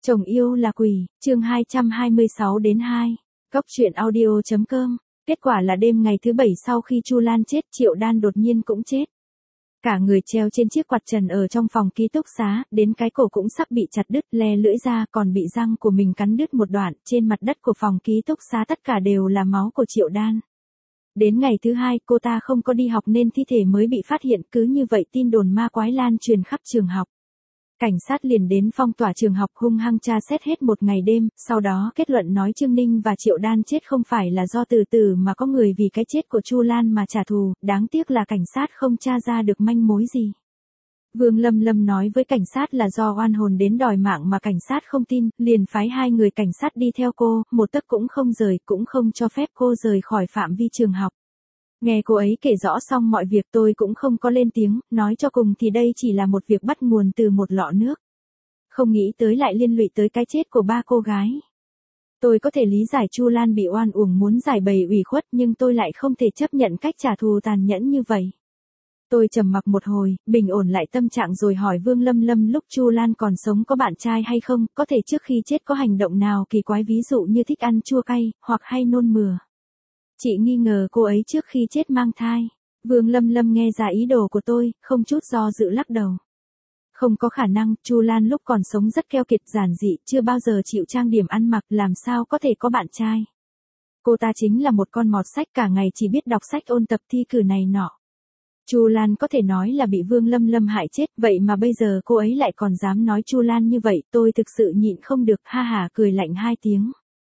Chồng yêu là quỷ, chương 226 đến 2. Góc truyện audio.com. Kết quả là đêm ngày thứ 7 sau khi Chu Lan chết, Triệu Đan đột nhiên cũng chết. Cả người treo trên chiếc quạt trần ở trong phòng ký túc xá, đến cái cổ cũng sắp bị chặt đứt, le lưỡi ra còn bị răng của mình cắn đứt một đoạn, trên mặt đất của phòng ký túc xá tất cả đều là máu của Triệu Đan. Đến ngày thứ 2 cô ta không có đi học nên thi thể mới bị phát hiện, cứ như vậy tin đồn ma quái lan truyền khắp trường học. Cảnh sát liền đến phong tỏa trường học hung hăng tra xét hết một ngày đêm, sau đó kết luận nói Trương Ninh và Triệu Đan chết không phải là do từ từ mà có người vì cái chết của Chu Lan mà trả thù, đáng tiếc là cảnh sát không tra ra được manh mối gì. Vương Lâm Lâm nói với cảnh sát là do oan hồn đến đòi mạng mà cảnh sát không tin, liền phái 2 người cảnh sát đi theo cô, một tấc cũng không rời, cũng không cho phép cô rời khỏi phạm vi trường học. Nghe cô ấy kể rõ xong mọi việc tôi cũng không có lên tiếng, nói cho cùng thì đây chỉ là một việc bắt nguồn từ một lọ nước. Không nghĩ tới lại liên lụy tới cái chết của 3 cô gái. Tôi có thể lý giải Chu Lan bị oan uổng muốn giải bày ủy khuất nhưng tôi lại không thể chấp nhận cách trả thù tàn nhẫn như vậy. Tôi trầm mặc một hồi, bình ổn lại tâm trạng rồi hỏi Vương Lâm Lâm lúc Chu Lan còn sống có bạn trai hay không, có thể trước khi chết có hành động nào kỳ quái ví dụ như thích ăn chua cay, hoặc hay nôn mửa. Chị nghi ngờ cô ấy trước khi chết mang thai. Vương Lâm Lâm nghe ra ý đồ của tôi, không chút do dự lắc đầu. Không có khả năng, Chu Lan lúc còn sống rất keo kiệt giản dị, chưa bao giờ chịu trang điểm ăn mặc, làm sao có thể có bạn trai. Cô ta chính là một con mọt sách cả ngày chỉ biết đọc sách ôn tập thi cử này nọ. Chu Lan có thể nói là bị Vương Lâm Lâm hại chết, vậy mà bây giờ cô ấy lại còn dám nói Chu Lan như vậy, tôi thực sự nhịn không được, ha hả cười lạnh 2 tiếng.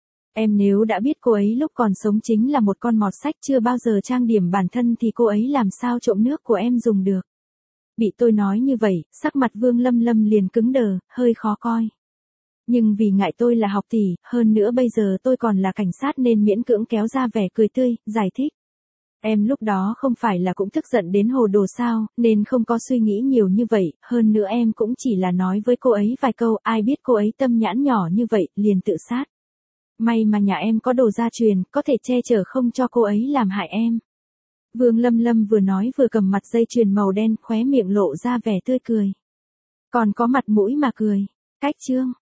Em nếu đã biết cô ấy lúc còn sống chính là một con mọt sách chưa bao giờ trang điểm bản thân thì cô ấy làm sao trộm nước của em dùng được. Bị tôi nói như vậy, sắc mặt Vương Lâm Lâm liền cứng đờ, hơi khó coi. Nhưng vì ngại tôi là học tỷ, hơn nữa bây giờ tôi còn là cảnh sát nên miễn cưỡng kéo ra vẻ cười tươi, giải thích. Em lúc đó không phải là cũng tức giận đến hồ đồ sao, nên không có suy nghĩ nhiều như vậy, hơn nữa em cũng chỉ là nói với cô ấy vài câu, ai biết cô ấy tâm nhãn nhỏ như vậy, liền tự sát. May mà nhà em có đồ gia truyền, có thể che chở không cho cô ấy làm hại em. Vương Lâm Lâm vừa nói vừa cầm mặt dây chuyền màu đen, khóe miệng lộ ra vẻ tươi cười. Còn có mặt mũi mà cười. Cách chương.